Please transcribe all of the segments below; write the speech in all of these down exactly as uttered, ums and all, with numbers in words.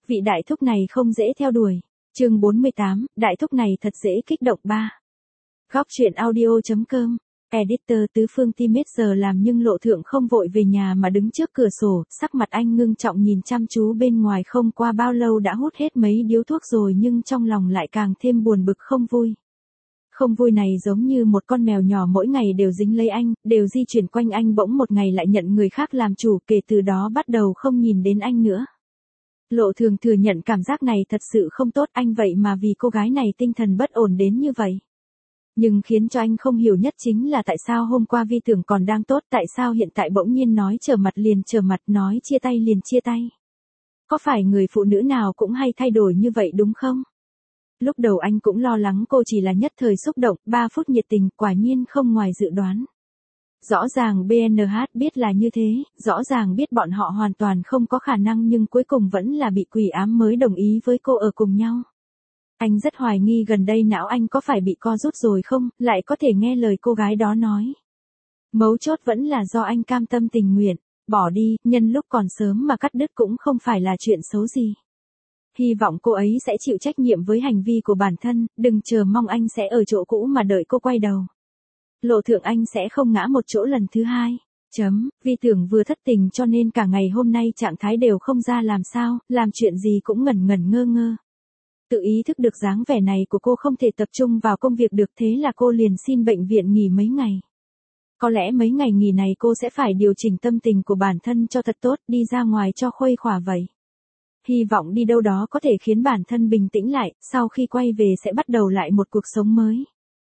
vị đại thúc này không dễ theo đuổi. Chương bốn mươi tám, đại thúc này thật dễ kích động ba. Góc truyện audio.com. Editor tứ phương teenager làm nhưng Lộ Thượng không vội về nhà mà đứng trước cửa sổ, sắc mặt anh ngưng trọng nhìn chăm chú bên ngoài. Không qua bao lâu đã hút hết mấy điếu thuốc rồi nhưng trong lòng lại càng thêm buồn bực không vui. Không vui này giống như một con mèo nhỏ mỗi ngày đều dính lấy anh, đều di chuyển quanh anh, bỗng một ngày lại nhận người khác làm chủ, kể từ đó bắt đầu không nhìn đến anh nữa. Lộ Thường thừa nhận cảm giác này thật sự không tốt, anh vậy mà vì cô gái này tinh thần bất ổn đến như vậy. Nhưng khiến cho anh không hiểu nhất chính là tại sao hôm qua Vi Tưởng còn đang tốt, tại sao hiện tại bỗng nhiên nói trở mặt liền trở mặt, nói chia tay liền chia tay. Có phải người phụ nữ nào cũng hay thay đổi như vậy đúng không? Lúc đầu anh cũng lo lắng cô chỉ là nhất thời xúc động, ba phút nhiệt tình, quả nhiên không ngoài dự đoán. Rõ ràng bê en hát biết là như thế, rõ ràng biết bọn họ hoàn toàn không có khả năng nhưng cuối cùng vẫn là bị quỷ ám mới đồng ý với cô ở cùng nhau. Anh rất hoài nghi gần đây não anh có phải bị co rút rồi không, lại có thể nghe lời cô gái đó nói. Mấu chốt vẫn là do anh cam tâm tình nguyện, bỏ đi, nhân lúc còn sớm mà cắt đứt cũng không phải là chuyện xấu gì. Hy vọng cô ấy sẽ chịu trách nhiệm với hành vi của bản thân, đừng chờ mong anh sẽ ở chỗ cũ mà đợi cô quay đầu. Lộ Thượng anh sẽ không ngã một chỗ lần thứ hai. Chấm, Vi Tưởng vừa thất tình cho nên cả ngày hôm nay trạng thái đều không ra làm sao, làm chuyện gì cũng ngẩn ngẩn ngơ ngơ. Tự ý thức được dáng vẻ này của cô không thể tập trung vào công việc được, thế là cô liền xin bệnh viện nghỉ mấy ngày. Có lẽ mấy ngày nghỉ này cô sẽ phải điều chỉnh tâm tình của bản thân cho thật tốt, đi ra ngoài cho khuây khỏa vậy. Hy vọng đi đâu đó có thể khiến bản thân bình tĩnh lại, sau khi quay về sẽ bắt đầu lại một cuộc sống mới.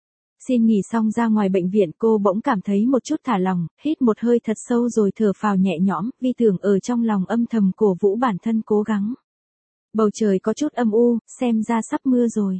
Xin nghỉ xong ra ngoài bệnh viện cô bỗng cảm thấy một chút thả lòng, hít một hơi thật sâu rồi thở phào nhẹ nhõm, Vi Tưởng ở trong lòng âm thầm cổ vũ bản thân cố gắng. Bầu trời có chút âm u, xem ra sắp mưa rồi.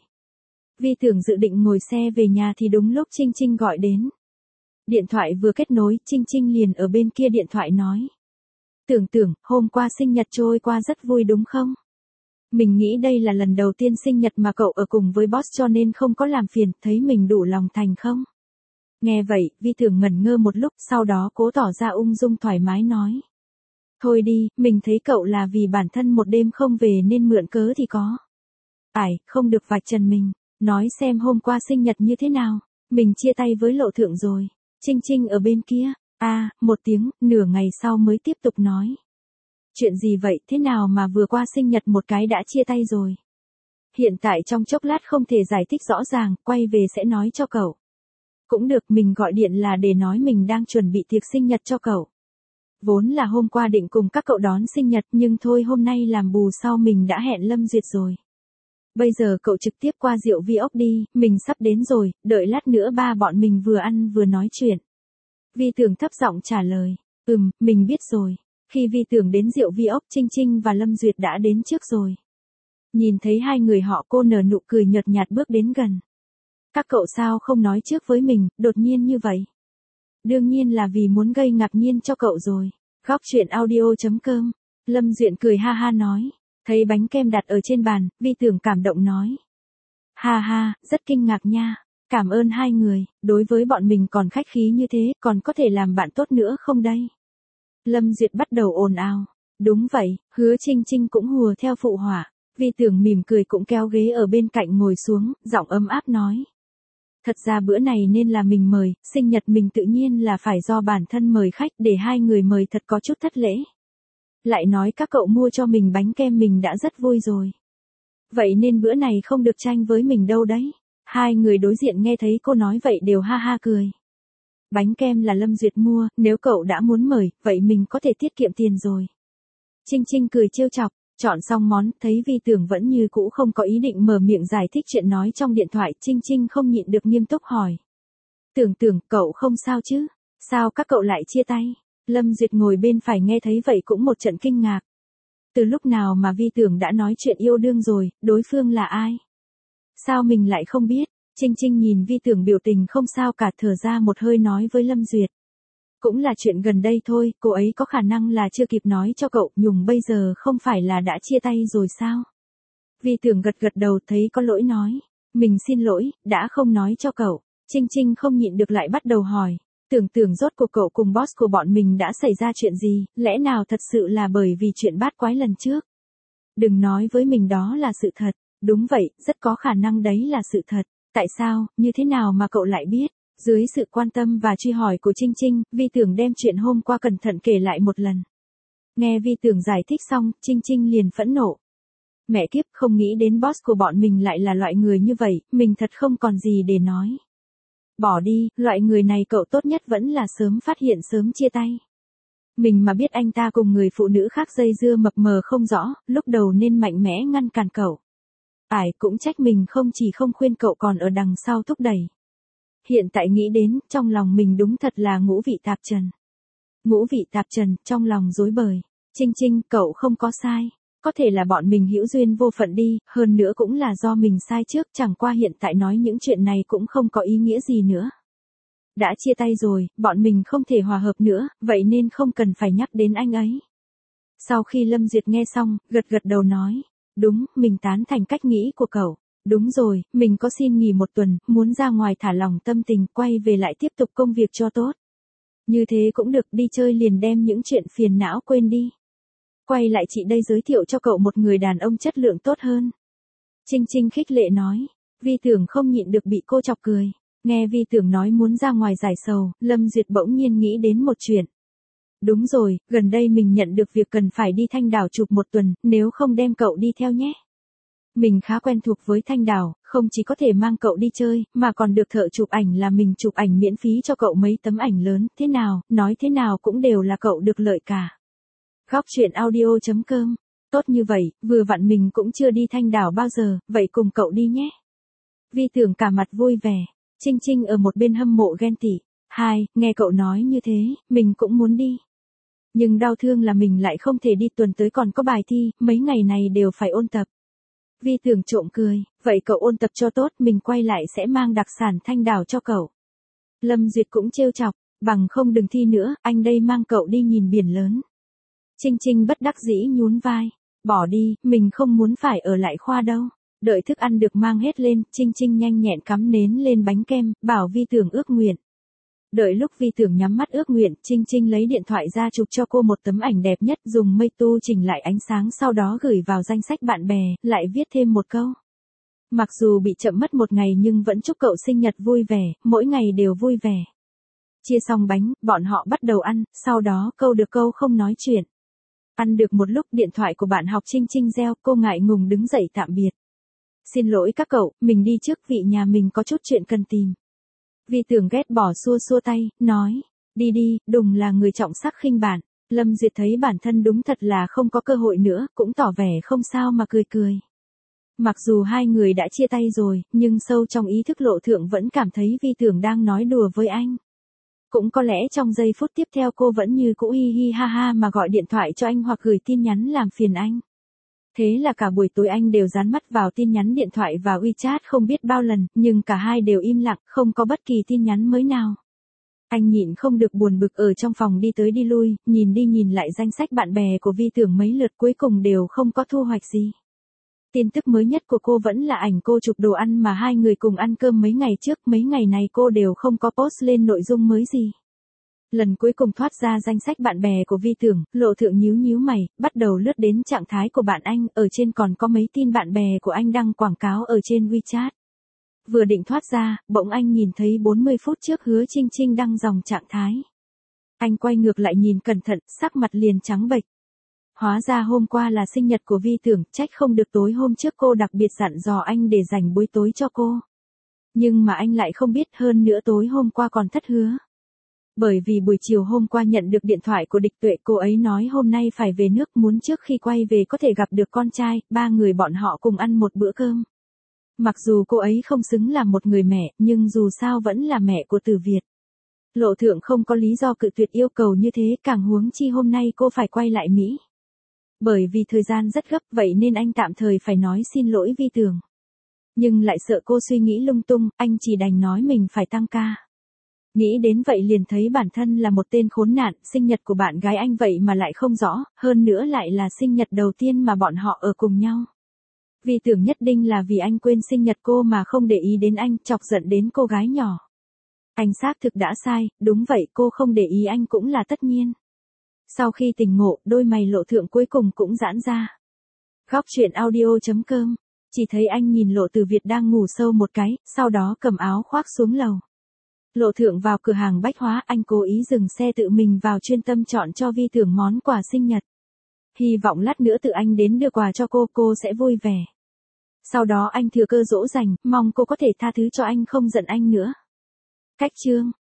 Vi Tưởng dự định ngồi xe về nhà thì đúng lúc Trinh Trinh gọi đến. Điện thoại vừa kết nối, Trinh Trinh liền ở bên kia điện thoại nói. Tưởng Tưởng, hôm qua sinh nhật trôi qua rất vui đúng không? Mình nghĩ đây là lần đầu tiên sinh nhật mà cậu ở cùng với boss cho nên không có làm phiền, thấy mình đủ lòng thành không? Nghe vậy, Vi Tưởng ngẩn ngơ một lúc, sau đó cố tỏ ra ung dung thoải mái nói. Thôi đi, mình thấy cậu là vì bản thân một đêm không về nên mượn cớ thì có. Ải, không được vạch trần mình, nói xem hôm qua sinh nhật như thế nào, mình chia tay với Lộ Thượng rồi. Trinh Trinh ở bên kia, a à, một tiếng, nửa ngày sau mới tiếp tục nói. Chuyện gì vậy, thế nào mà vừa qua sinh nhật một cái đã chia tay rồi? Hiện tại trong chốc lát không thể giải thích rõ ràng, quay về sẽ nói cho cậu. Cũng được, mình gọi điện là để nói mình đang chuẩn bị tiệc sinh nhật cho cậu. Vốn là hôm qua định cùng các cậu đón sinh nhật nhưng thôi hôm nay làm bù sau mình đã hẹn Lâm Duyệt rồi. Bây giờ cậu trực tiếp qua rượu Vi ốc đi, mình sắp đến rồi, đợi lát nữa ba bọn mình vừa ăn vừa nói chuyện. Vi Tưởng thấp giọng trả lời, ừm, mình biết rồi. Khi Vi Tưởng đến rượu Vi ốc, Trinh Trinh và Lâm Duyệt đã đến trước rồi. Nhìn thấy hai người họ cô nở nụ cười nhợt nhạt bước đến gần. Các cậu sao không nói trước với mình, đột nhiên như vậy? Đương nhiên là vì muốn gây ngạc nhiên cho cậu rồi. Góc truyện audio.com. Lâm Duyệt cười ha ha nói. Thấy bánh kem đặt ở trên bàn, Vi Tưởng cảm động nói. Ha ha, rất kinh ngạc nha. Cảm ơn hai người, đối với bọn mình còn khách khí như thế, còn có thể làm bạn tốt nữa không đây? Lâm Duyệt bắt đầu ồn ào. Đúng vậy, Hứa Trinh Trinh cũng hùa theo phụ họa. Vi Tưởng mỉm cười cũng kéo ghế ở bên cạnh ngồi xuống, giọng ấm áp nói. Thật ra bữa này nên là mình mời, sinh nhật mình tự nhiên là phải do bản thân mời khách, để hai người mời thật có chút thất lễ. Lại nói các cậu mua cho mình bánh kem mình đã rất vui rồi. Vậy nên bữa này không được tranh với mình đâu đấy. Hai người đối diện nghe thấy cô nói vậy đều ha ha cười. Bánh kem là Lâm Duyệt mua, nếu cậu đã muốn mời, vậy mình có thể tiết kiệm tiền rồi. Trinh Trinh cười trêu chọc, chọn xong món, thấy Vi Tưởng vẫn như cũ không có ý định mở miệng giải thích chuyện nói trong điện thoại, Trinh Trinh không nhịn được nghiêm túc hỏi. Tưởng Tưởng, cậu không sao chứ? Sao các cậu lại chia tay? Lâm Duyệt ngồi bên phải nghe thấy vậy cũng một trận kinh ngạc. Từ lúc nào mà Vi Tưởng đã nói chuyện yêu đương rồi, đối phương là ai? Sao mình lại không biết? Trinh Trinh nhìn Vi Tưởng biểu tình không sao cả, thở ra một hơi nói với Lâm Duyệt. Cũng là chuyện gần đây thôi, cô ấy có khả năng là chưa kịp nói cho cậu, Nhung bây giờ không phải là đã chia tay rồi sao? Vi Tưởng gật gật đầu thấy có lỗi nói. Mình xin lỗi, đã không nói cho cậu. Trinh Trinh không nhịn được lại bắt đầu hỏi. Tưởng Tưởng rốt cuộc cậu cùng boss của bọn mình đã xảy ra chuyện gì, lẽ nào thật sự là bởi vì chuyện bát quái lần trước? Đừng nói với mình đó là sự thật. Đúng vậy, rất có khả năng đấy là sự thật. Tại sao, như thế nào mà cậu lại biết? Dưới sự quan tâm và truy hỏi của Trinh Trinh, Vi Tưởng đem chuyện hôm qua cẩn thận kể lại một lần. Nghe Vi Tưởng giải thích xong, Trinh Trinh liền phẫn nộ. Mẹ kiếp, không nghĩ đến boss của bọn mình lại là loại người như vậy, mình thật không còn gì để nói. Bỏ đi, loại người này cậu tốt nhất vẫn là sớm phát hiện sớm chia tay. Mình mà biết anh ta cùng người phụ nữ khác dây dưa mập mờ không rõ, lúc đầu nên mạnh mẽ ngăn cản cậu. Ải cũng trách mình không chỉ không khuyên cậu còn ở đằng sau thúc đẩy. Hiện tại nghĩ đến, trong lòng mình đúng thật là ngũ vị tạp trần. Ngũ vị tạp trần, trong lòng rối bời. Trinh Trinh, cậu không có sai. Có thể là bọn mình hữu duyên vô phận đi, hơn nữa cũng là do mình sai trước, chẳng qua hiện tại nói những chuyện này cũng không có ý nghĩa gì nữa. Đã chia tay rồi, bọn mình không thể hòa hợp nữa, vậy nên không cần phải nhắc đến anh ấy. Sau khi Lâm Duyệt nghe xong, gật gật đầu nói, đúng, mình tán thành cách nghĩ của cậu. Đúng rồi, mình có xin nghỉ một tuần, muốn ra ngoài thả lỏng tâm tình, quay về lại tiếp tục công việc cho tốt. Như thế cũng được, đi chơi liền đem những chuyện phiền não quên đi. Quay lại chị đây giới thiệu cho cậu một người đàn ông chất lượng tốt hơn. Trinh Trinh khích lệ nói, Vi Tưởng không nhịn được bị cô chọc cười. Nghe Vi Tưởng nói muốn ra ngoài giải sầu, Lâm Duyệt bỗng nhiên nghĩ đến một chuyện. Đúng rồi, gần đây mình nhận được việc cần phải đi Thanh Đảo chụp một tuần, nếu không đem cậu đi theo nhé. Mình khá quen thuộc với Thanh Đảo, không chỉ có thể mang cậu đi chơi, mà còn được thợ chụp ảnh là mình chụp ảnh miễn phí cho cậu mấy tấm ảnh lớn, thế nào, nói thế nào cũng đều là cậu được lợi cả. Góc truyện audio chấm com. Tốt như vậy, vừa vặn mình cũng chưa đi Thanh Đảo bao giờ, vậy cùng cậu đi nhé. Vi Tưởng cả mặt vui vẻ. Trinh Trinh ở một bên hâm mộ ghen tị. Hai, nghe cậu nói như thế, mình cũng muốn đi. Nhưng đau thương là mình lại không thể đi, tuần tới còn có bài thi, mấy ngày này đều phải ôn tập. Vi Tưởng trộm cười, vậy cậu ôn tập cho tốt, mình quay lại sẽ mang đặc sản Thanh Đảo cho cậu. Lâm Duyệt cũng trêu chọc, bằng không đừng thi nữa, anh đây mang cậu đi nhìn biển lớn. Trinh Trinh bất đắc dĩ nhún vai, bỏ đi, mình không muốn phải ở lại khoa đâu. Đợi thức ăn được mang hết lên, Trinh Trinh nhanh nhẹn cắm nến lên bánh kem, bảo Vi Tưởng ước nguyện. Đợi lúc Vi Tưởng nhắm mắt ước nguyện, Trinh Trinh lấy điện thoại ra chụp cho cô một tấm ảnh đẹp nhất, dùng mây tu chỉnh lại ánh sáng, sau đó gửi vào danh sách bạn bè, lại viết thêm một câu. Mặc dù bị chậm mất một ngày nhưng vẫn chúc cậu sinh nhật vui vẻ, mỗi ngày đều vui vẻ. Chia xong bánh, bọn họ bắt đầu ăn, sau đó câu được câu không nói chuyện. Ăn được một lúc, điện thoại của bạn học Trinh Trinh reo, cô ngại ngùng đứng dậy tạm biệt. Xin lỗi các cậu, mình đi trước, vị nhà mình có chút chuyện cần tìm. Vi Tưởng ghét bỏ xua xua tay, nói, đi đi, đùng là người trọng sắc khinh bản. Lâm Duyệt thấy bản thân đúng thật là không có cơ hội nữa, cũng tỏ vẻ không sao mà cười cười. Mặc dù hai người đã chia tay rồi, nhưng sâu trong ý thức Lộ Thượng vẫn cảm thấy Vi Tưởng đang nói đùa với anh. Cũng có lẽ trong giây phút tiếp theo cô vẫn như cũ hi hi ha ha mà gọi điện thoại cho anh hoặc gửi tin nhắn làm phiền anh. Thế là cả buổi tối anh đều dán mắt vào tin nhắn điện thoại và WeChat không biết bao lần, nhưng cả hai đều im lặng, không có bất kỳ tin nhắn mới nào. Anh nhịn không được buồn bực ở trong phòng đi tới đi lui, nhìn đi nhìn lại danh sách bạn bè của Vi Tưởng mấy lượt, cuối cùng đều không có thu hoạch gì. Tin tức mới nhất của cô vẫn là ảnh cô chụp đồ ăn mà hai người cùng ăn cơm mấy ngày trước, mấy ngày này cô đều không có post lên nội dung mới gì. Lần cuối cùng thoát ra danh sách bạn bè của Vi Tưởng, Lộ Thượng nhíu nhíu mày, bắt đầu lướt đến trạng thái của bạn anh, ở trên còn có mấy tin bạn bè của anh đăng quảng cáo ở trên WeChat. Vừa định thoát ra, bỗng anh nhìn thấy bốn mươi phút trước Hứa Trinh Trinh đăng dòng trạng thái. Anh quay ngược lại nhìn cẩn thận, sắc mặt liền trắng bệch. Hóa ra hôm qua là sinh nhật của Vi Tưởng, trách không được tối hôm trước cô đặc biệt dặn dò anh để dành buổi tối cho cô. Nhưng mà anh lại không biết, hơn nữa tối hôm qua còn thất hứa. Bởi vì buổi chiều hôm qua nhận được điện thoại của Địch Tuệ, cô ấy nói hôm nay phải về nước, muốn trước khi quay về có thể gặp được con trai, ba người bọn họ cùng ăn một bữa cơm. Mặc dù cô ấy không xứng là một người mẹ, nhưng dù sao vẫn là mẹ của Tử Việt. Lộ Thượng không có lý do cự tuyệt yêu cầu như thế, càng huống chi hôm nay cô phải quay lại Mỹ. Bởi vì thời gian rất gấp, vậy nên anh tạm thời phải nói xin lỗi Vi Tưởng. Nhưng lại sợ cô suy nghĩ lung tung, anh chỉ đành nói mình phải tăng ca. Nghĩ đến vậy liền thấy bản thân là một tên khốn nạn, sinh nhật của bạn gái anh vậy mà lại không rõ, hơn nữa lại là sinh nhật đầu tiên mà bọn họ ở cùng nhau. Vi Tưởng nhất định là vì anh quên sinh nhật cô mà không để ý đến anh, chọc giận đến cô gái nhỏ. Anh xác thực đã sai, đúng vậy, cô không để ý anh cũng là tất nhiên. Sau khi tỉnh ngộ, đôi mày Lộ Thượng cuối cùng cũng giãn ra. Góc truyện audio.com. Chỉ thấy anh nhìn Lộ Tử Việt đang ngủ sâu một cái, sau đó cầm áo khoác xuống lầu. Lộ Thượng vào cửa hàng bách hóa, anh cố ý dừng xe tự mình vào chuyên tâm chọn cho Vi Tưởng món quà sinh nhật. Hy vọng lát nữa tự anh đến đưa quà cho cô, cô sẽ vui vẻ. Sau đó anh thừa cơ dỗ dành, mong cô có thể tha thứ cho anh, không giận anh nữa. Cách chương